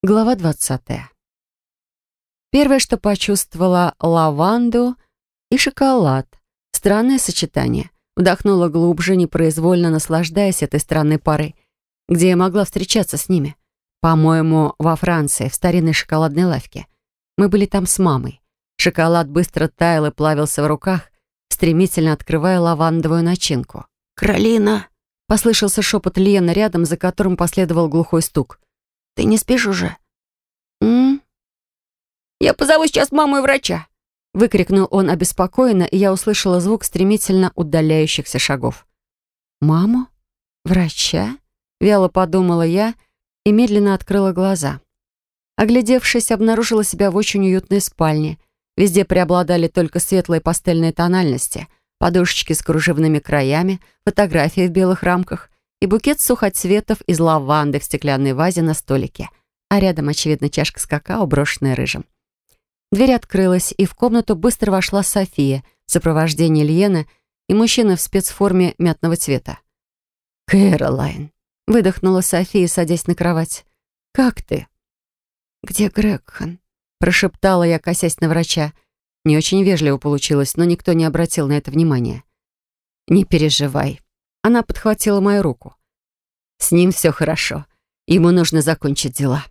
Глава 20. Первое, что почувствовала — лаванду и шоколад. Странное сочетание. Вдохнула глубже, непроизвольно наслаждаясь этой странной парой. Где я могла встречаться с ними? По-моему, во Франции, в старинной шоколадной лавке. Мы были там с мамой. Шоколад быстро таял и плавился в руках, стремительно открывая лавандовую начинку. «Каролина!» — послышался шепот Лены рядом, за которым последовал глухой стук. «Ты не спишь уже?» «М?» «Я позову сейчас маму и врача!» Выкрикнул он обеспокоенно, и я услышала звук стремительно удаляющихся шагов. «Маму? Врача?» — вяло подумала я и медленно открыла глаза. Оглядевшись, обнаружила себя в очень уютной спальне. Везде преобладали только светлые пастельные тональности, подушечки с кружевными краями, фотографии в белых рамках и букет сухоцветов из лаванды в стеклянной вазе на столике, а рядом, очевидно, чашка с какао, брошенная рыжим. Дверь открылась, и в комнату быстро вошла София в сопровождении Льены и мужчины в спецформе мятного цвета. «Кэролайн», — выдохнула София, садясь на кровать. «Как ты?» «Где Грегхан?» — прошептала я, косясь на врача. Не очень вежливо получилось, но никто не обратил на это внимания. «Не переживай». Она подхватила мою руку. «С ним все хорошо. Ему нужно закончить дела».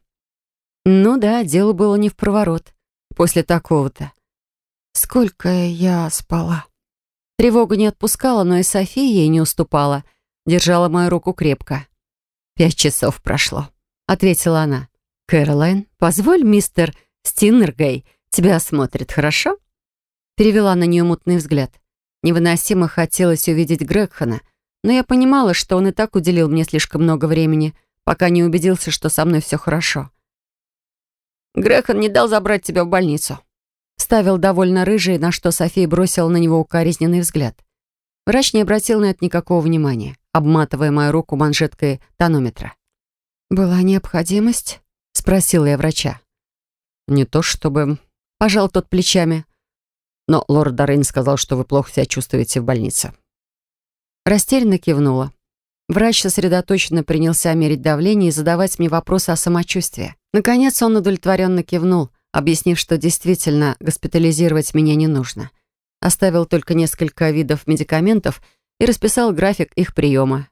Ну да, дело было не впроворот. После такого-то. «Сколько я спала?» Тревога не отпускала, но и София ей не уступала. Держала мою руку крепко. 5 часов прошло», — ответила она. «Кэролайн, позволь мистер Стиннергей тебя осмотрит, хорошо?» Перевела на нее мутный взгляд. Невыносимо хотелось увидеть Грегхана, но я понимала, что он и так уделил мне слишком много времени, пока не убедился, что со мной все хорошо. «Грегхан не дал забрать тебя в больницу», — вставил довольно рыжий, на что София бросила на него укоризненный взгляд. Врач не обратил на это никакого внимания, обматывая мою руку манжеткой тонометра. «Была необходимость?» — спросила я врача. «Не то чтобы...» — пожал тот плечами. «Но лорд Дорейн сказал, что вы плохо себя чувствуете в больнице». Растерянно кивнула. Врач сосредоточенно принялся мерить давление и задавать мне вопросы о самочувствии. Наконец он удовлетворенно кивнул, объяснив, что действительно госпитализировать меня не нужно. Оставил только несколько видов медикаментов и расписал график их приема.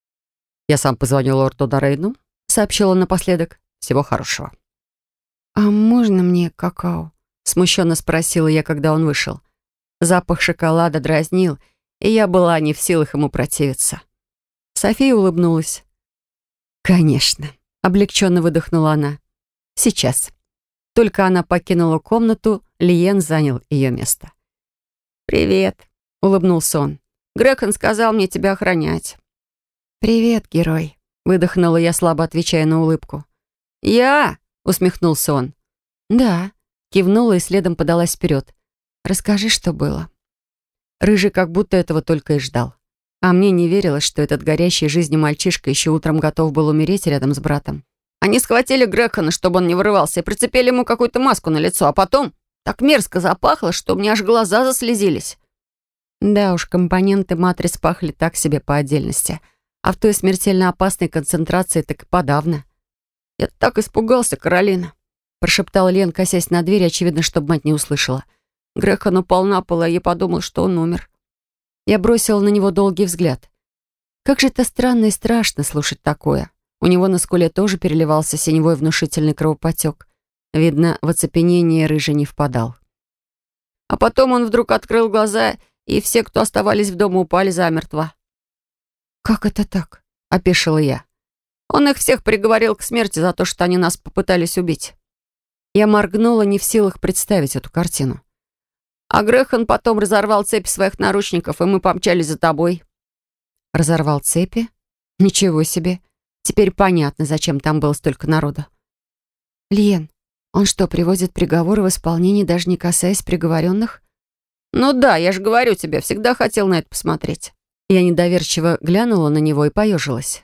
«Я сам позвоню лорду Дорейну», — сообщил он напоследок. «Всего хорошего». «А можно мне какао?» — смущенно спросила я, когда он вышел. Запах шоколада дразнил, и я была не в силах ему противиться. София улыбнулась. «Конечно», — облегченно выдохнула она. «Сейчас». Только она покинула комнату, Лиен занял ее место. «Привет», — улыбнулся он. «Грегхан сказал мне тебя охранять». «Привет, герой», — выдохнула я, слабо отвечая на улыбку. «Я?» — усмехнулся он. «Да», — кивнула и следом подалась вперед. «Расскажи, что было». Рыжий как будто этого только и ждал. А мне не верилось, что этот горящий жизнью мальчишка еще утром готов был умереть рядом с братом. «Они схватили Грегхана, чтобы он не вырывался, и прицепили ему какую-то маску на лицо, а потом так мерзко запахло, что у меня аж глаза заслезились». Да уж, компоненты матриц пахли так себе по отдельности, а в той смертельно опасной концентрации так и подавно. «Я так испугался, Каролина», — прошептал Лен, косясь на дверь, очевидно, чтобы мать не услышала. Грегхан упал на пол, а я подумал, что он умер. Я бросила на него долгий взгляд. Как же это странно и страшно слушать такое. У него на скуле тоже переливался синевой внушительный кровопотек. Видно, в оцепенение рыжий не впадал. А потом он вдруг открыл глаза, и все, кто оставались в доме, упали замертво. «Как это так?» — опешила я. «Он их всех приговорил к смерти за то, что они нас попытались убить». Я моргнула, не в силах представить эту картину. «А Грегхан потом разорвал цепи своих наручников, и мы помчались за тобой». «Разорвал цепи? Ничего себе. Теперь понятно, зачем там было столько народу». «Лен, он что, приводит приговоры в исполнение, даже не касаясь приговоренных?» «Ну да, я же говорю тебе, всегда хотел на это посмотреть». Я недоверчиво глянула на него и поежилась.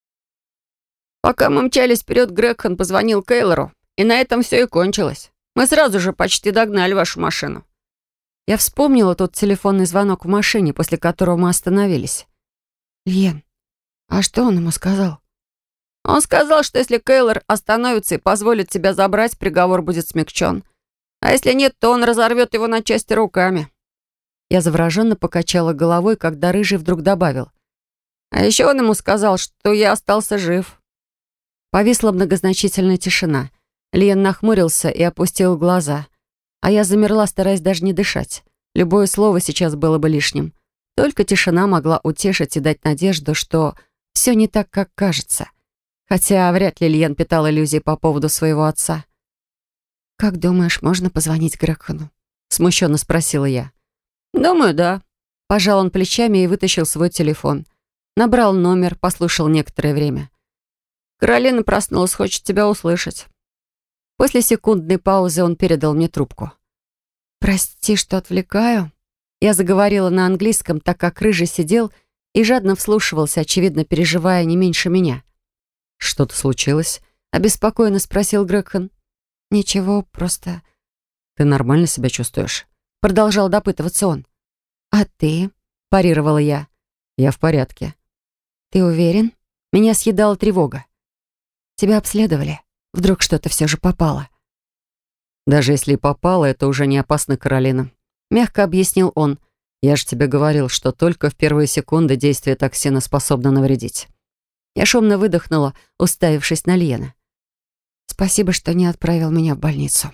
«Пока мы мчались вперед, Грегхан позвонил Кейлору, и на этом все и кончилось. Мы сразу же почти догнали вашу машину». Я вспомнила тот телефонный звонок в машине, после которого мы остановились. «Лен, а что он ему сказал?» Он сказал, что если Кейлор остановится и позволит тебя забрать, приговор будет смягчен. А если нет, то он разорвет его на части руками». Я завороженно покачала головой, когда Рыжий вдруг добавил: «А еще он ему сказал, что я остался жив». Повисла многозначительная тишина. Лиен нахмурился и опустил глаза. А я замерла, стараясь даже не дышать. Любое слово сейчас было бы лишним. Только тишина могла утешить и дать надежду, что все не так, как кажется. Хотя вряд ли Лиен питал иллюзии по поводу своего отца. «Как думаешь, можно позвонить Грегхану?» — смущенно спросила я. «Думаю, да». Пожал он плечами и вытащил свой телефон. Набрал номер, послушал некоторое время. «Каролина проснулась, хочет тебя услышать». После секундной паузы он передал мне трубку. «Прости, что отвлекаю». Я заговорила на английском, так как Рыжий сидел и жадно вслушивался, очевидно, переживая не меньше меня. «Что-то случилось?» — обеспокоенно спросил Грегхан. «Ничего, просто...» «Ты нормально себя чувствуешь?» — продолжал допытываться он. «А ты?» — парировала я. «Я в порядке». «Ты уверен?» Меня съедала тревога. «Тебя обследовали? Вдруг что-то все же попало?» «Даже если и попало, это уже не опасно, Каролина», — мягко объяснил он. «Я же тебе говорил, что только в первые секунды действие токсина способно навредить». Я шумно выдохнула, уставившись на Лиена. «Спасибо, что не отправил меня в больницу».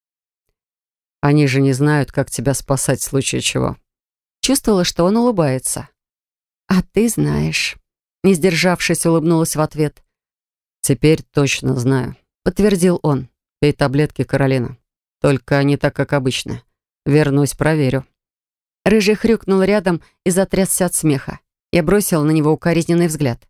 «Они же не знают, как тебя спасать в случае чего». Чувствовала, что он улыбается. «А ты знаешь». Не сдержавшись, улыбнулась в ответ. «Теперь точно знаю», — подтвердил он. «Пей таблетки, Каролина. Только не так, как обычно. Вернусь, проверю». Рыжий хрюкнул рядом и затрясся от смеха. Я бросила на него укоризненный взгляд.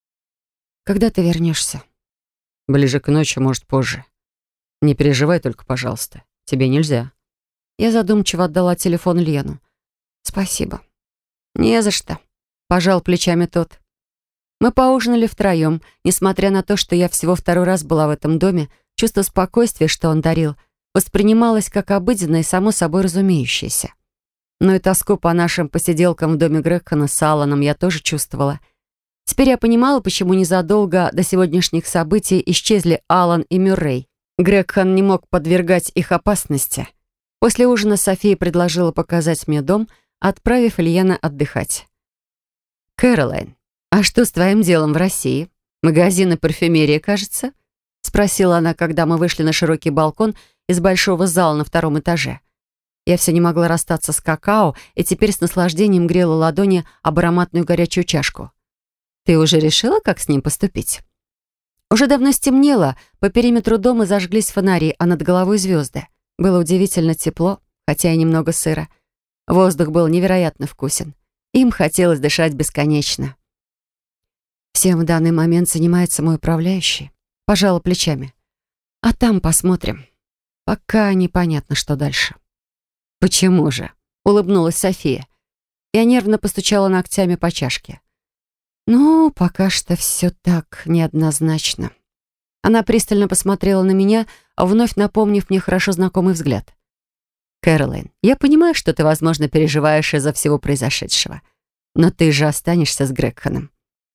«Когда ты вернешься?» «Ближе к ночи, может, позже. Не переживай только, пожалуйста. Тебе нельзя». Я задумчиво отдала телефон Лену. «Спасибо». «Не за что», — пожал плечами тот. Мы поужинали втроем. Несмотря на то, что я всего второй раз была в этом доме, чувство спокойствия, что он дарил, воспринималось как обыденное и само собой разумеющееся. Но и тоску по нашим посиделкам в доме Грегхана с Алланом я тоже чувствовала. Теперь я понимала, почему незадолго до сегодняшних событий исчезли Аллан и Мюррей. Грегхан не мог подвергать их опасности. После ужина София предложила показать мне дом, отправив Ильяна отдыхать. «Кэролайн, а что с твоим делом в России? Магазин и парфюмерия, кажется?» — спросила она, когда мы вышли на широкий балкон из большого зала на втором этаже. Я все не могла расстаться с какао и теперь с наслаждением грела ладони об ароматную горячую чашку. «Ты уже решила, как с ним поступить?» Уже давно стемнело, по периметру дома зажглись фонари, а над головой звезды. Было удивительно тепло, хотя и немного сыро. Воздух был невероятно вкусен. Им хотелось дышать бесконечно. «Всем в данный момент занимается мой управляющий», — пожала плечами. «А там посмотрим. Пока непонятно, что дальше». «Почему же?» — улыбнулась София. Я нервно постучала ногтями по чашке. «Ну, пока что все так неоднозначно». Она пристально посмотрела на меня, вновь напомнив мне хорошо знакомый взгляд. «Кэролайн, я понимаю, что ты, возможно, переживаешь из-за всего произошедшего. Но ты же останешься с Грегханом».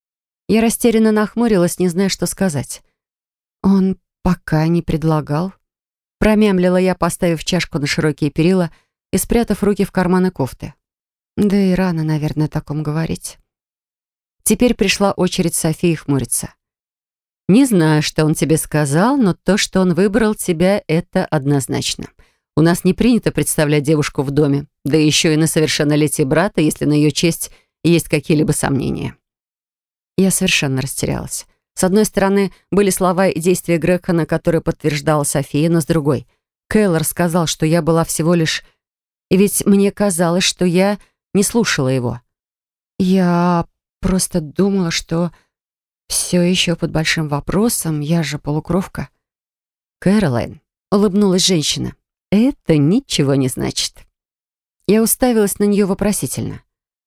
Я растерянно нахмурилась, не зная, что сказать. «Он пока не предлагал». Промямлила я, поставив чашку на широкие перила и спрятав руки в карманы кофты. Да и рано, наверное, о таком говорить. Теперь пришла очередь Софии хмуриться. «Не знаю, что он тебе сказал, но то, что он выбрал тебя, это однозначно. У нас не принято представлять девушку в доме, да еще и на совершеннолетие брата, если на ее честь есть какие-либо сомнения». Я совершенно растерялась. С одной стороны, были слова и действия Грегхана, которые подтверждала София, но с другой, Кейлор сказал, что я была всего лишь... И ведь мне казалось, что я не слушала его. Я просто думала, что все еще под большим вопросом, я же полукровка. «Кэролайн», — улыбнулась женщина, — «это ничего не значит». Я уставилась на нее вопросительно.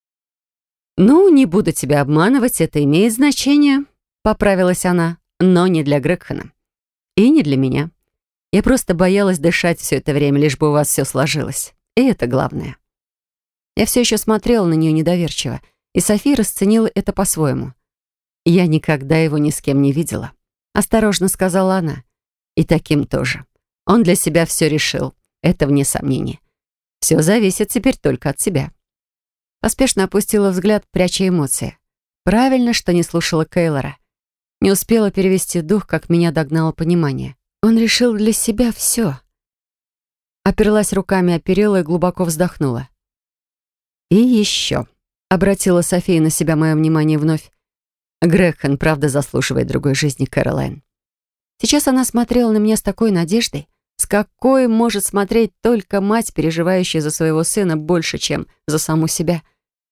«Ну, не буду тебя обманывать, это имеет значение», — поправилась она, «но не для Грегхана. И не для меня. Я просто боялась дышать все это время, лишь бы у вас все сложилось. И это главное». Я все еще смотрела на нее недоверчиво, и София расценила это по-своему. Я никогда его ни с кем не видела. Осторожно сказала она. И таким тоже. Он для себя все решил. Это вне сомнения. Все зависит теперь только от себя. Поспешно опустила взгляд, пряча эмоции. Правильно, что не слушала Кейлора. Не успела перевести дух, как меня догнало понимание. Он решил для себя все. Оперлась руками о перила и глубоко вздохнула. «И еще», — обратила София на себя мое внимание вновь, «Грегсон правда заслуживает другой жизни, Кэролайн». Сейчас она смотрела на меня с такой надеждой, с какой может смотреть только мать, переживающая за своего сына больше, чем за саму себя.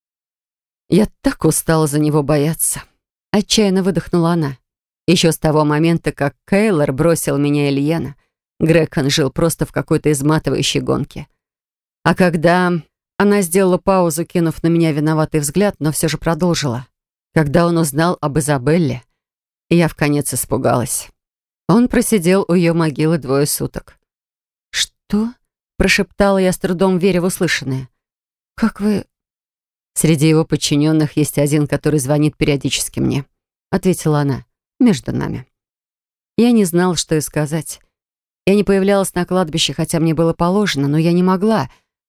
«Я так устала за него бояться», — отчаянно выдохнула она. Еще с того момента, как Кейлор бросил меня и Льена, Грегсон жил просто в какой-то изматывающей гонке. А когда она сделала паузу, кинув на меня виноватый взгляд, но все же продолжила. Когда он узнал об Изабелле, я вконец испугалась. Он просидел у ее могилы 2 суток. «Что?» — прошептала я, с трудом веря в услышанное. «Как вы...» «Среди его подчиненных есть один, который звонит периодически мне», — ответила она. «Между нами». Я не знала, что и сказать. Я не появлялась на кладбище, хотя мне было положено, но я не могла.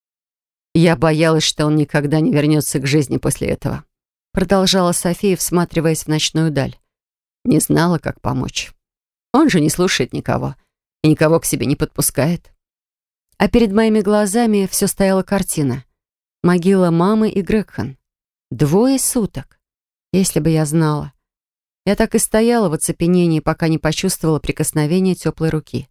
Я боялась, что он никогда не вернется к жизни после этого. Продолжала София, всматриваясь в ночную даль. Не знала, как помочь. Он же не слушает никого и никого к себе не подпускает. А перед моими глазами все стояла картина. Могила мамы и Грегсон. 2 суток. Если бы я знала. Я так и стояла в оцепенении, пока не почувствовала прикосновение теплой руки.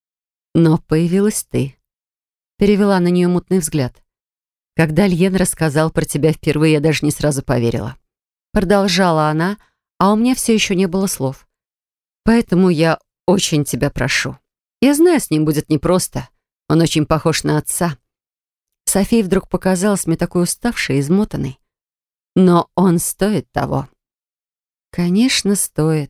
Но появилась ты. Перевела на нее мутный взгляд. Когда Льен рассказал про тебя впервые, я даже не сразу поверила. Продолжала она, а у меня все еще не было слов. Поэтому я очень тебя прошу. Я знаю, с ним будет непросто. Он очень похож на отца. София вдруг показалась мне такой уставшей и измотанной. Но он стоит того. Конечно, стоит.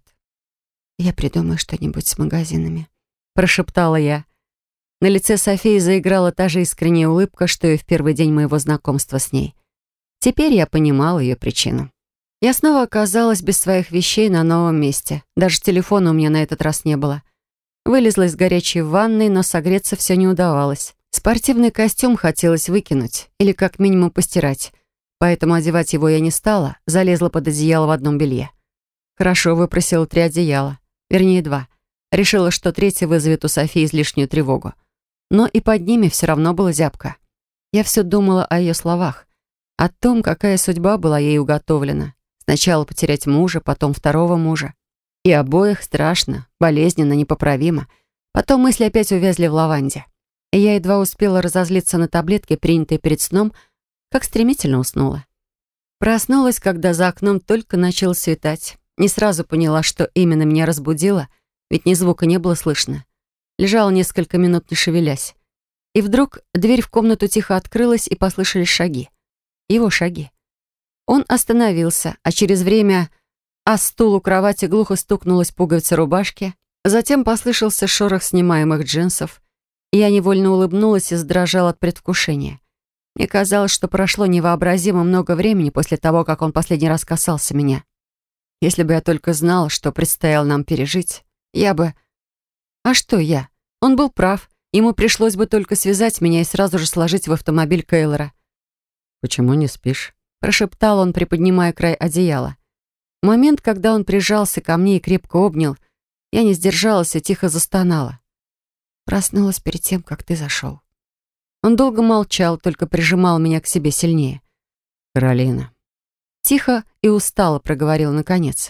Я придумаю что-нибудь с магазинами, прошептала я. На лице Софии заиграла та же искренняя улыбка, что и в первый день моего знакомства с ней. Теперь я понимала ее причину. Я снова оказалась без своих вещей на новом месте. Даже телефона у меня на этот раз не было. Вылезла из горячей ванной, но согреться все не удавалось. Спортивный костюм хотелось выкинуть или как минимум постирать. Поэтому одевать его я не стала, залезла под одеяло в одном белье. Хорошо выпросила 3 одеяла, вернее 2. Решила, что 3 вызовет у Софии излишнюю тревогу. Но и под ними все равно была зябко. Я все думала о ее словах, о том, какая судьба была ей уготовлена. Сначала потерять мужа, потом 2-го мужа. И обоих страшно, болезненно, непоправимо. Потом мысли опять увязли в лаванде. И я едва успела разозлиться на таблетки, принятые перед сном, как стремительно уснула. Проснулась, когда за окном только начало светать. Не сразу поняла, что именно меня разбудило, ведь ни звука не было слышно. Лежала несколько минут, не шевелясь. И вдруг дверь в комнату тихо открылась, и послышались шаги. Его шаги. Он остановился, а через время о стул у кровати глухо стукнулась пуговица рубашки. Затем послышался шорох снимаемых джинсов. И я невольно улыбнулась и задрожала от предвкушения. Мне казалось, что прошло невообразимо много времени после того, как он последний раз касался меня. Если бы я только знала, что предстояло нам пережить, я бы... А что я? Он был прав. Ему пришлось бы только связать меня и сразу же сложить в автомобиль Кейлора. «Почему не спишь?» — прошептал он, приподнимая край одеяла. В момент, когда он прижался ко мне и крепко обнял, я не сдержалась и тихо застонала. Проснулась перед тем, как ты зашел. Он долго молчал, только прижимал меня к себе сильнее. «Каролина». Тихо и устало проговорил наконец.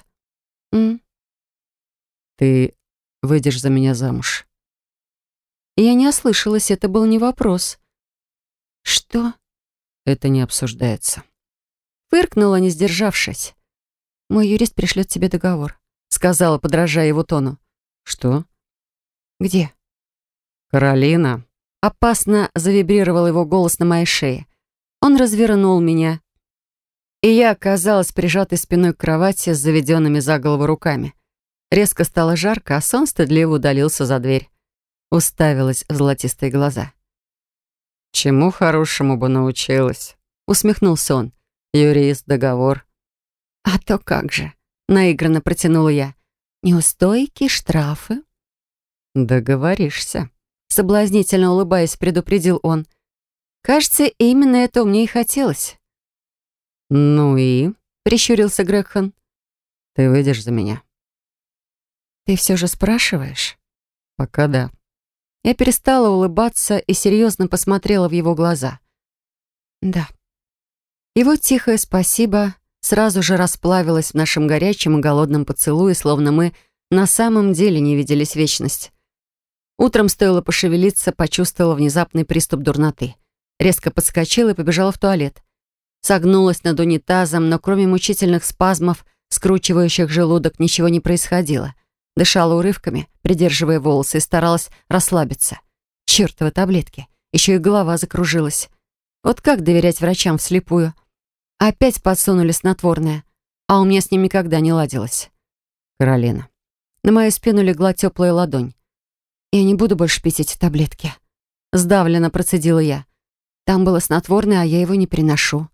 «Ты выйдешь за меня замуж?» Я не ослышалась, это был не вопрос. «Что?» «Это не обсуждается». Фыркнула, не сдержавшись. «Мой юрист пришлет тебе договор», — сказала, подражая его тону. «Что?» «Где?» «Каролина». Опасно завибрировал его голос на моей шее. Он развернул меня, и я оказалась прижатой спиной к кровати с заведенными за голову руками. Резко стало жарко, а сон стыдливо удалился за дверь. Уставилась в золотистые глаза. «Чему хорошему бы научилась?» — усмехнулся он. «Юрист, договор». «А то как же!» наигранно протянула я. «Неустойки, штрафы?» «Договоришься», — соблазнительно улыбаясь, предупредил он. «Кажется, именно этого мне и хотелось». «Ну и?» — прищурился Грегсон. «Ты выйдешь за меня?» «Ты все же спрашиваешь?» «Пока да». Я перестала улыбаться и серьезно посмотрела в его глаза. «Да». Его тихое «спасибо» сразу же расплавилось в нашем горячем и голодном поцелуе, словно мы на самом деле не виделись вечность. Утром стоило пошевелиться, почувствовала внезапный приступ дурноты. Резко подскочила и побежала в туалет. Согнулась над унитазом, но кроме мучительных спазмов, скручивающих желудок, ничего не происходило. Дышала урывками, придерживая волосы, и старалась расслабиться. Чёртовы таблетки. Еще и голова закружилась. Вот как доверять врачам вслепую? Опять подсунули снотворное, а у меня с ним никогда не ладилось. «Каролина». На мою спину легла теплая ладонь. «Я не буду больше пить эти таблетки». Сдавленно процедила я. Там было снотворное, а я его не приношу.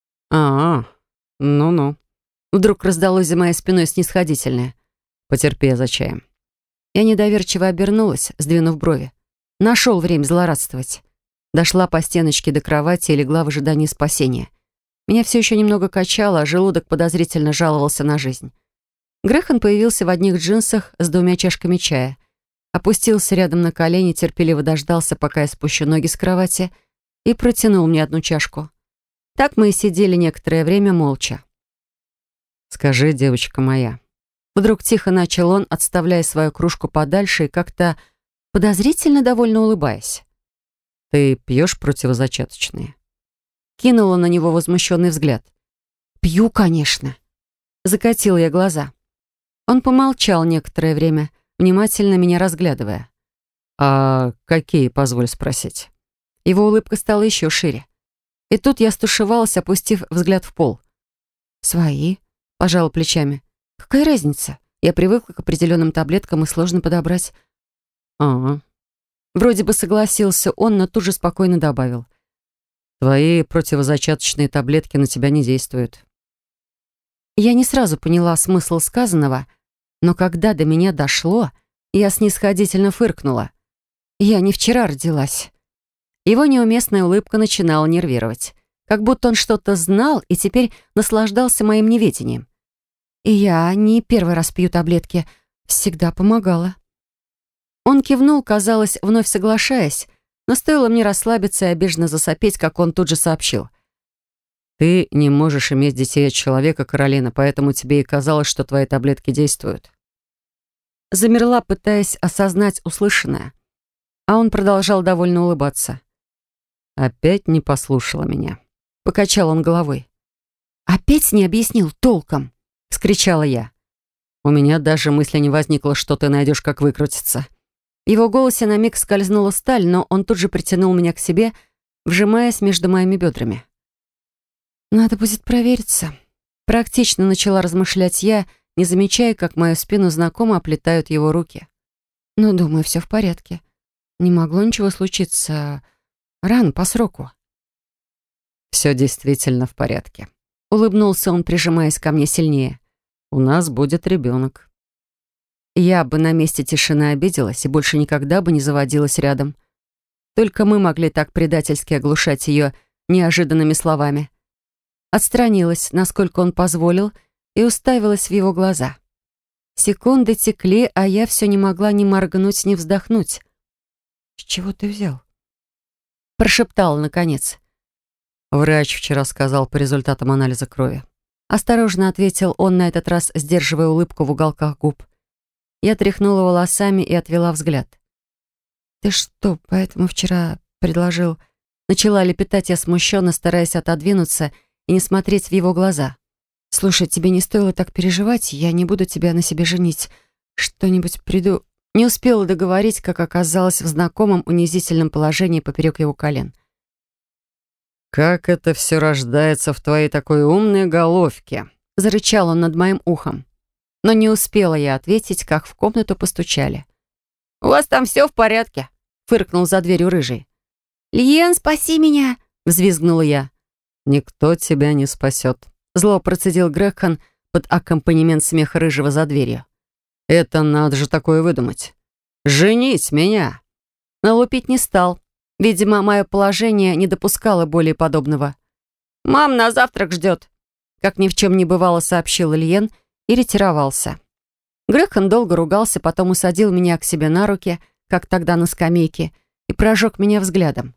Ну-ну. Вдруг раздалось за моей спиной снисходительное. Потерпи за чаем». Я недоверчиво обернулась, сдвинув брови. Нашел время злорадствовать. Дошла по стеночке до кровати и легла в ожидании спасения. Меня все еще немного качало, а желудок подозрительно жаловался на жизнь. Грехан появился в одних джинсах с 2 чашками чая. Опустился рядом на колени, терпеливо дождался, пока я спущу ноги с кровати, и протянул мне 1 чашку. Так мы и сидели некоторое время молча. «Скажи, девочка моя». Вдруг тихо начал он, отставляя свою кружку подальше и как-то подозрительно довольно улыбаясь. «Ты пьешь противозачаточные?» Кинула на него возмущенный взгляд. «Пью, конечно». Закатила я глаза. Он помолчал некоторое время, внимательно меня разглядывая. «А какие, позволь спросить?» Его улыбка стала еще шире. И тут я стушевалась, опустив взгляд в пол. «Свои?» — пожала плечами. «Какая разница? Я привыкла к определенным таблеткам, и сложно подобрать». «А, Вроде бы согласился он, но тут же спокойно добавил. твои противозачаточные таблетки на тебя не действуют». Я не сразу поняла смысл сказанного, но когда до меня дошло, я снисходительно фыркнула. Я не вчера родилась. Его неуместная улыбка начинала нервировать, как будто он что-то знал и теперь наслаждался моим неведением. И я не первый раз пью таблетки, всегда помогала. Он кивнул, казалось, вновь соглашаясь, но стоило мне расслабиться и обиженно засопеть, как он тут же сообщил. «Ты не можешь иметь детей от человека, Каролина, поэтому тебе и казалось, что твои таблетки действуют». Замерла, пытаясь осознать услышанное, а он продолжал довольно улыбаться. «Опять не послушала меня», — покачал он головой. «Опять не объяснил толком», — вскричала я. «У меня даже мысли не возникло, что ты найдешь, как выкрутиться». В его голосе на миг скользнула сталь, но он тут же притянул меня к себе, вжимаясь между моими бедрами. «Надо будет провериться». Практично начала размышлять я, не замечая, как мою спину знакомо оплетают его руки. «Но, думаю, все в порядке. Не могло ничего случиться. Рано, по сроку». «Все действительно в порядке», — улыбнулся он, прижимаясь ко мне сильнее. «У нас будет ребенок». Я бы на месте тишины обиделась и больше никогда бы не заводилась рядом. Только мы могли так предательски оглушать ее неожиданными словами. Отстранилась, насколько он позволил, и уставилась в его глаза. Секунды текли, а я все не могла ни моргнуть, ни вздохнуть. «С чего ты взял?» Прошептала, наконец. Врач вчера сказал по результатам анализа крови. Осторожно ответил он, на этот раз сдерживая улыбку в уголках губ. Я тряхнула волосами и отвела взгляд. «Ты что, поэтому вчера предложил...» Начала лепетать я смущенно, стараясь отодвинуться и не смотреть в его глаза. «Слушай, тебе не стоило так переживать, я не буду тебя на себе женить. Что-нибудь приду...» Не успела договорить, как оказалась в знакомом унизительном положении поперек его колен. «Как это все рождается в твоей такой умной головке?» Зарычал он над моим ухом. Но не успела я ответить, как в комнату постучали. «У вас там все в порядке?» — фыркнул за дверью рыжий. «Лиен, спаси меня!» — взвизгнула я. «Никто тебя не спасет», — зло процедил Грегхан, под аккомпанемент смеха рыжего за дверью. «Это надо же такое выдумать. Женить меня!» Но лупить не стал. Видимо, мое положение не допускало более подобного. «Мам на завтрак ждет», — как ни в чем не бывало, сообщил Ильен и ретировался. Грегхан долго ругался, потом усадил меня к себе на руки, как тогда на скамейке, и прожег меня взглядом.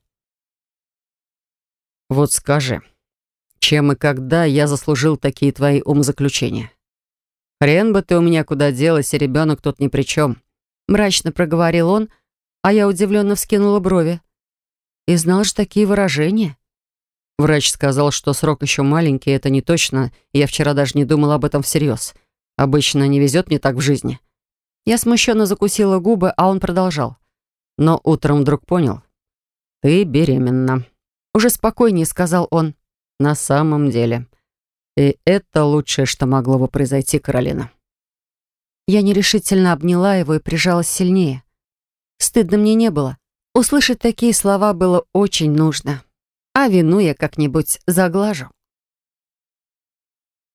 «Вот скажи, чем и когда я заслужил такие твои умозаключения? Хрен бы ты у меня куда делась, и ребенок тут ни при чем», — мрачно проговорил он, а я удивленно вскинула брови. «И знал же такие выражения?» Врач сказал, что срок еще маленький, это не точно, и я вчера даже не думала об этом всерьез. Обычно не везет мне так в жизни. Я смущенно закусила губы, а он продолжал. Но утром вдруг понял. «Ты беременна». Уже спокойнее сказал он. «На самом деле. И это лучшее, что могло бы произойти, Каролина». Я нерешительно обняла его и прижалась сильнее. Стыдно мне не было. Услышать такие слова было очень нужно. А вину я как-нибудь заглажу.